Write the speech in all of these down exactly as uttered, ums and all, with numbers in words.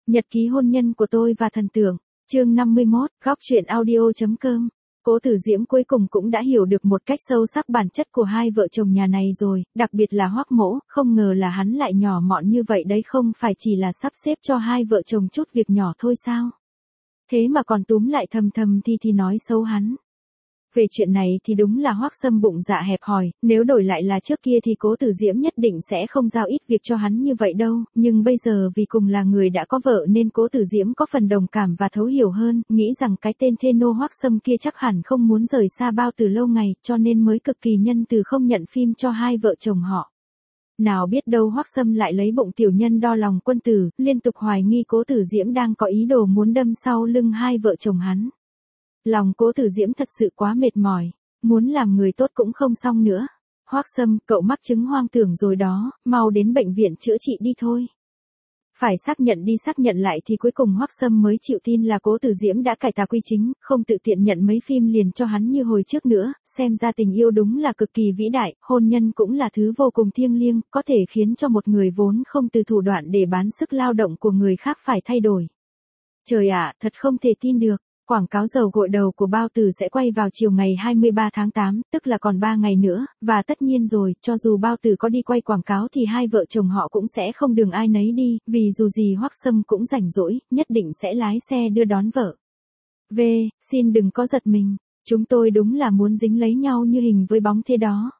Nhật ký hôn nhân của tôi và thần tượng, chương năm mươi mốt, góc truyện audio.com. Cố Tử Diễm cuối cùng cũng đã hiểu được một cách sâu sắc bản chất của hai vợ chồng nhà này rồi, đặc biệt là Hoắc Mỗ, không ngờ là hắn lại nhỏ mọn như vậy đấy, không phải chỉ là sắp xếp cho hai vợ chồng chút việc nhỏ thôi sao? Thế mà còn túm lại thầm thầm thì thì nói xấu hắn. Về chuyện này thì đúng là Hoắc Sâm bụng dạ hẹp hòi, nếu đổi lại là trước kia thì Cố Tử Diễm nhất định sẽ không giao ít việc cho hắn như vậy đâu, nhưng bây giờ vì cùng là người đã có vợ nên Cố Tử Diễm có phần đồng cảm và thấu hiểu hơn, nghĩ rằng cái tên thê nô Hoắc Sâm kia chắc hẳn không muốn rời xa Bao Tử lâu ngày, cho nên mới cực kỳ nhân từ không nhận phim cho hai vợ chồng họ. Nào biết đâu Hoắc Sâm lại lấy bụng tiểu nhân đo lòng quân tử, liên tục hoài nghi Cố Tử Diễm đang có ý đồ muốn đâm sau lưng hai vợ chồng hắn. Lòng Cố Tử Diễm thật sự quá mệt mỏi, muốn làm người tốt cũng không xong nữa. Hoắc Sâm, cậu mắc chứng hoang tưởng rồi đó, mau đến bệnh viện chữa trị đi thôi. Phải xác nhận đi xác nhận lại thì cuối cùng Hoắc Sâm mới chịu tin là Cố Tử Diễm đã cải tà quy chính, không tự tiện nhận mấy phim liền cho hắn như hồi trước nữa, xem ra tình yêu đúng là cực kỳ vĩ đại, hôn nhân cũng là thứ vô cùng thiêng liêng, có thể khiến cho một người vốn không từ thủ đoạn để bán sức lao động của người khác phải thay đổi. Trời ạ, thật không thể tin được. Quảng cáo dầu gội đầu của Bao Tử sẽ quay vào chiều ngày hai mươi ba tháng tám, tức là còn ba ngày nữa, và tất nhiên rồi, cho dù Bao Tử có đi quay quảng cáo thì hai vợ chồng họ cũng sẽ không đường ai nấy đi, vì dù gì Hoắc Sâm cũng rảnh rỗi, nhất định sẽ lái xe đưa đón vợ. V, xin đừng có giật mình, chúng tôi đúng là muốn dính lấy nhau như hình với bóng thế đó.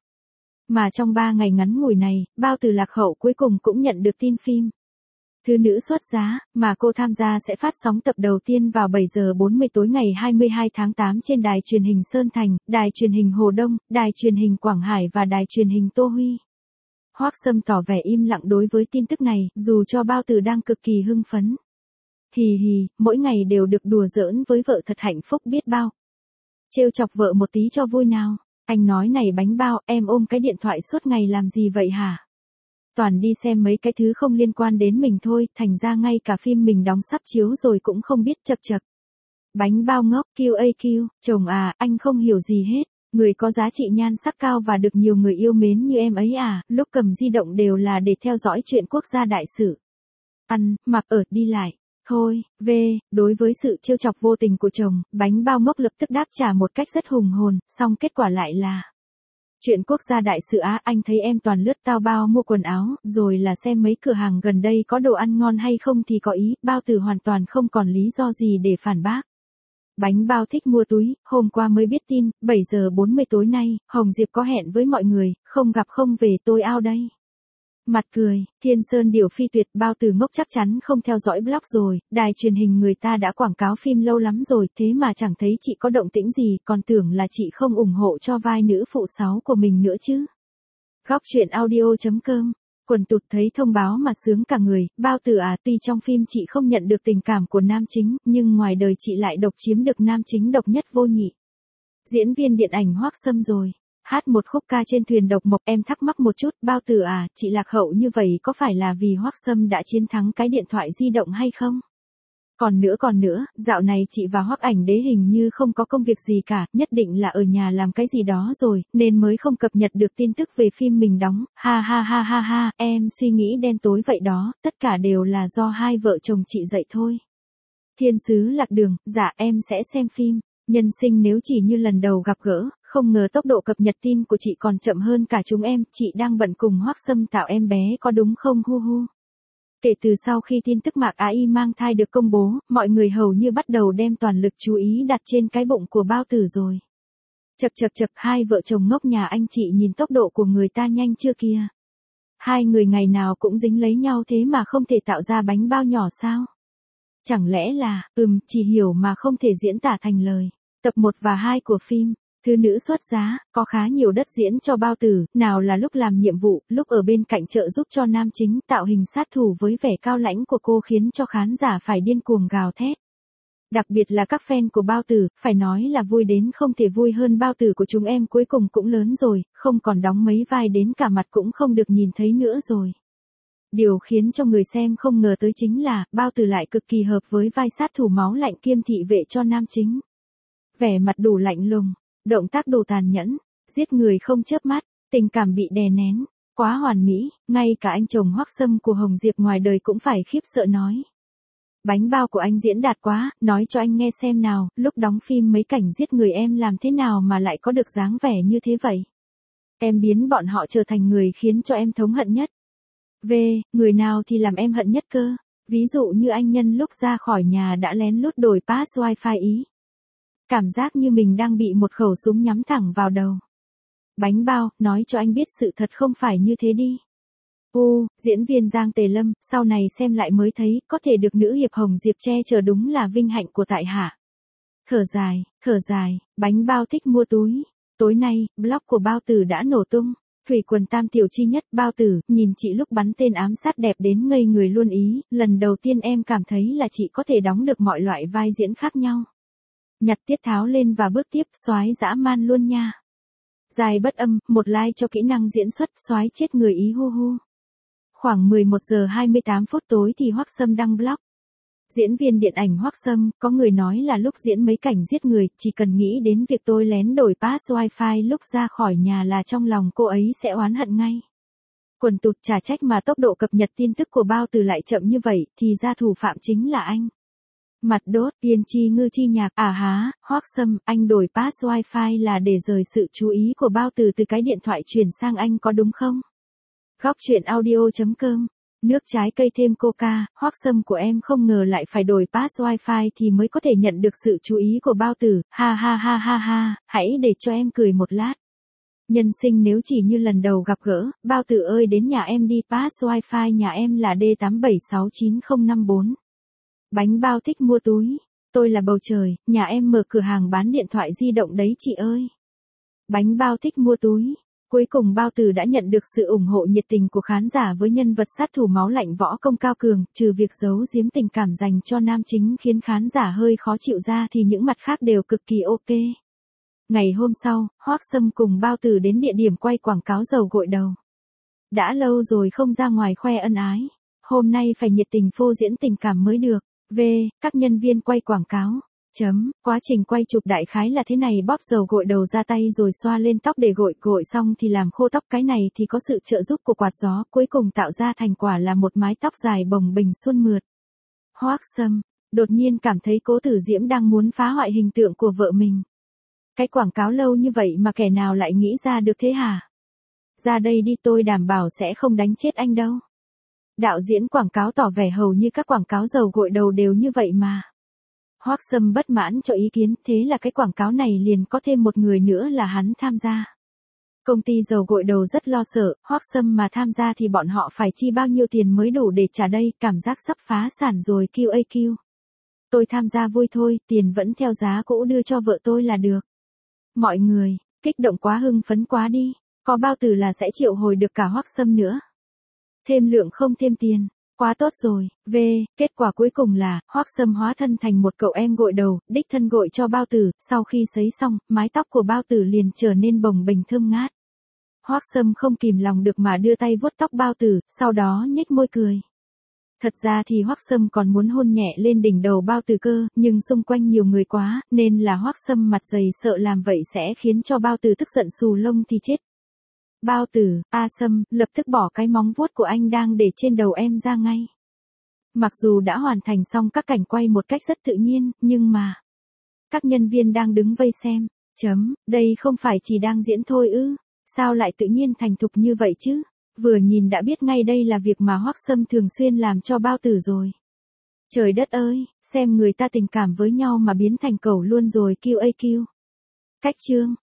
Mà trong ba ngày ngắn ngủi này, Bao Tử lạc hậu cuối cùng cũng nhận được tin phim Thư nữ xuất giá, mà cô tham gia sẽ phát sóng tập đầu tiên vào bảy giờ bốn mươi tối ngày hai mươi hai tháng tám trên đài truyền hình Sơn Thành, đài truyền hình Hồ Đông, đài truyền hình Quảng Hải và đài truyền hình Tô Huy. Hoắc Sâm tỏ vẻ im lặng đối với tin tức này, dù cho Bao Tử đang cực kỳ hưng phấn. Hì hì, mỗi ngày đều được đùa giỡn với vợ thật hạnh phúc biết bao. Trêu chọc vợ một tí cho vui nào. Anh nói này bánh bao, em ôm cái điện thoại suốt ngày làm gì vậy hả? Toàn đi xem mấy cái thứ không liên quan đến mình thôi, thành ra ngay cả phim mình đóng sắp chiếu rồi cũng không biết, chật chật. Bánh bao ngốc, Q A Q, chồng à, anh không hiểu gì hết, người có giá trị nhan sắc cao và được nhiều người yêu mến như em ấy à, lúc cầm di động đều là để theo dõi chuyện quốc gia đại sự. Ăn, mặc ở, đi lại. Thôi, V, đối với sự trêu chọc vô tình của chồng, bánh bao ngốc lập tức đáp trả một cách rất hùng hồn, song kết quả lại là chuyện quốc gia đại sự á, anh thấy em toàn lướt tao bao mua quần áo, rồi là xem mấy cửa hàng gần đây có đồ ăn ngon hay không thì có ý, Bao Tử hoàn toàn không còn lý do gì để phản bác. Bánh bao thích mua túi, hôm qua mới biết tin, bảy giờ bốn mươi tối nay, Hồng Diệp có hẹn với mọi người, không gặp không về tôi out đây. Mặt cười, Thiên Sơn Điểu Phi Tuyệt, Bao Tử ngốc chắc chắn không theo dõi blog rồi, đài truyền hình người ta đã quảng cáo phim lâu lắm rồi, thế mà chẳng thấy chị có động tĩnh gì, còn tưởng là chị không ủng hộ cho vai nữ phụ sáu của mình nữa chứ. Góc truyện audio.com, quần tụt thấy thông báo mà sướng cả người, Bao Tử à, tuy trong phim chị không nhận được tình cảm của nam chính, nhưng ngoài đời chị lại độc chiếm được nam chính độc nhất vô nhị. Diễn viên điện ảnh Hoắc Sâm rồi. Hát một khúc ca trên thuyền độc mộc, em thắc mắc một chút, Bao Tử à, chị lạc hậu như vậy có phải là vì Hoắc Sâm đã chiến thắng cái điện thoại di động hay không? Còn nữa còn nữa, dạo này chị và Hoắc Ảnh Đế hình như không có công việc gì cả, nhất định là ở nhà làm cái gì đó rồi, nên mới không cập nhật được tin tức về phim mình đóng, ha ha ha ha ha, em suy nghĩ đen tối vậy đó, tất cả đều là do hai vợ chồng chị dạy thôi. Thiên sứ lạc đường, dạ em sẽ xem phim. Nhân sinh nếu chỉ như lần đầu gặp gỡ, không ngờ tốc độ cập nhật tin của chị còn chậm hơn cả chúng em, chị đang bận cùng Hoắc Sâm tạo em bé có đúng không hu hu. Kể từ sau khi tin tức Mạc Á Y mang thai được công bố, mọi người hầu như bắt đầu đem toàn lực chú ý đặt trên cái bụng của Bao Tử rồi. Chật chật chật, hai vợ chồng ngốc nhà anh chị nhìn tốc độ của người ta nhanh chưa kìa. Hai người ngày nào cũng dính lấy nhau thế mà không thể tạo ra bánh bao nhỏ sao? Chẳng lẽ là, ừm, chỉ hiểu mà không thể diễn tả thành lời. Tập một và hai của phim Thư nữ xuất giá, có khá nhiều đất diễn cho Bao Tử, nào là lúc làm nhiệm vụ, lúc ở bên cạnh trợ giúp cho nam chính, tạo hình sát thủ với vẻ cao lãnh của cô khiến cho khán giả phải điên cuồng gào thét. Đặc biệt là các fan của Bao Tử, phải nói là vui đến không thể vui hơn. Bao Tử của chúng em cuối cùng cũng lớn rồi, không còn đóng mấy vai đến cả mặt cũng không được nhìn thấy nữa rồi. Điều khiến cho người xem không ngờ tới chính là, Bao Tử lại cực kỳ hợp với vai sát thủ máu lạnh kiêm thị vệ cho nam chính. Vẻ mặt đủ lạnh lùng, động tác đủ tàn nhẫn, giết người không chớp mắt, tình cảm bị đè nén, quá hoàn mỹ, ngay cả anh chồng Hoắc Sâm của Hồng Diệp ngoài đời cũng phải khiếp sợ nói. Bánh bao của anh diễn đạt quá, nói cho anh nghe xem nào, lúc đóng phim mấy cảnh giết người em làm thế nào mà lại có được dáng vẻ như thế vậy? Em biến bọn họ trở thành người khiến cho em thống hận nhất. V, người nào thì làm em hận nhất cơ? Ví dụ như anh nhân lúc ra khỏi nhà đã lén lút đổi pass wifi ý. Cảm giác như mình đang bị một khẩu súng nhắm thẳng vào đầu. Bánh bao, nói cho anh biết sự thật không phải như thế đi. U, diễn viên Giang Tề Lâm, sau này xem lại mới thấy, có thể được nữ hiệp Hồng Diệp che chở đúng là vinh hạnh của tại hạ. Thở dài, thở dài, bánh bao thích mua túi. Tối nay, blog của Bao Tử đã nổ tung. Thủy quần tam tiểu chi nhất, Bao Tử, nhìn chị lúc bắn tên ám sát đẹp đến ngây người luôn ý, lần đầu tiên em cảm thấy là chị có thể đóng được mọi loại vai diễn khác nhau. Nhặt tiết tháo lên và bước tiếp, soái dã man luôn nha. Dài bất âm, một like cho kỹ năng diễn xuất, soái chết người ý hu hu. Khoảng mười một giờ hai mươi tám phút tối thì Hoắc Sâm đăng blog. Diễn viên điện ảnh Hoắc Sâm, có người nói là lúc diễn mấy cảnh giết người, chỉ cần nghĩ đến việc tôi lén đổi pass wifi lúc ra khỏi nhà là trong lòng cô ấy sẽ oán hận ngay. Quần tụt chả trách mà tốc độ cập nhật tin tức của Bao Tử lại chậm như vậy, thì ra thủ phạm chính là anh. Mặt đốt, tiên tri ngư chi nhạc, à há, Hoắc Sâm, anh đổi pass wifi là để rời sự chú ý của Bao Tử từ cái điện thoại chuyển sang anh có đúng không? Góc truyện audio chấm com. Nước trái cây thêm coca, Hoắc Sâm của em không ngờ lại phải đổi pass wifi thì mới có thể nhận được sự chú ý của Bao Tử, ha ha ha ha ha, hãy để cho em cười một lát. Nhân sinh nếu chỉ như lần đầu gặp gỡ, Bao Tử ơi đến nhà em đi, pass wifi nhà em là D tám bảy sáu chín không năm bốn. Bánh bao thích mua túi, tôi là bầu trời, nhà em mở cửa hàng bán điện thoại di động đấy chị ơi. Bánh bao thích mua túi. Cuối cùng Bao Tử đã nhận được sự ủng hộ nhiệt tình của khán giả với nhân vật sát thủ máu lạnh võ công cao cường, trừ việc giấu giếm tình cảm dành cho nam chính khiến khán giả hơi khó chịu ra thì những mặt khác đều cực kỳ ok. Ngày hôm sau, Hoắc Sâm cùng Bao Tử đến địa điểm quay quảng cáo dầu gội đầu. Đã lâu rồi không ra ngoài khoe ân ái, hôm nay phải nhiệt tình phô diễn tình cảm mới được. V, các nhân viên quay quảng cáo. Chấm, quá trình quay chụp đại khái là thế này, bóp dầu gội đầu ra tay rồi xoa lên tóc để gội, gội xong thì làm khô tóc, cái này thì có sự trợ giúp của quạt gió, cuối cùng tạo ra thành quả là một mái tóc dài bồng bềnh suôn mượt. Hoắc Sâm, đột nhiên cảm thấy Cố Tử Diễm đang muốn phá hoại hình tượng của vợ mình. Cái quảng cáo lâu như vậy mà kẻ nào lại nghĩ ra được thế hả? Ra đây đi, tôi đảm bảo sẽ không đánh chết anh đâu. Đạo diễn quảng cáo tỏ vẻ hầu như các quảng cáo dầu gội đầu đều như vậy mà. Hoắc Sâm bất mãn cho ý kiến, thế là cái quảng cáo này liền có thêm một người nữa là hắn tham gia. Công ty dầu gội đầu rất lo sợ, Hoắc Sâm mà tham gia thì bọn họ phải chi bao nhiêu tiền mới đủ để trả đây, cảm giác sắp phá sản rồi quy a quy. Tôi tham gia vui thôi, tiền vẫn theo giá cũ đưa cho vợ tôi là được. Mọi người, kích động quá, hưng phấn quá đi, có Bao Tử là sẽ triệu hồi được cả Hoắc Sâm nữa. Thêm lượng không thêm tiền. Quá tốt rồi, V, kết quả cuối cùng là, Hoắc Sâm hóa thân thành một cậu em gội đầu, đích thân gội cho Bao Tử, sau khi sấy xong, mái tóc của Bao Tử liền trở nên bồng bềnh thơm ngát. Hoắc Sâm không kìm lòng được mà đưa tay vuốt tóc Bao Tử, sau đó nhếch môi cười. Thật ra thì Hoắc Sâm còn muốn hôn nhẹ lên đỉnh đầu Bao Tử cơ, nhưng xung quanh nhiều người quá, nên là Hoắc Sâm mặt dày sợ làm vậy sẽ khiến cho Bao Tử tức giận xù lông thì chết. Bao Tử, A Sâm, lập tức bỏ cái móng vuốt của anh đang để trên đầu em ra ngay. Mặc dù đã hoàn thành xong các cảnh quay một cách rất tự nhiên, nhưng mà... Các nhân viên đang đứng vây xem, chấm, đây không phải chỉ đang diễn thôi ư, sao lại tự nhiên thành thục như vậy chứ, vừa nhìn đã biết ngay đây là việc mà Hoắc Sâm thường xuyên làm cho Bao Tử rồi. Trời đất ơi, xem người ta tình cảm với nhau mà biến thành cẩu luôn rồi quy a quy. Cách chương.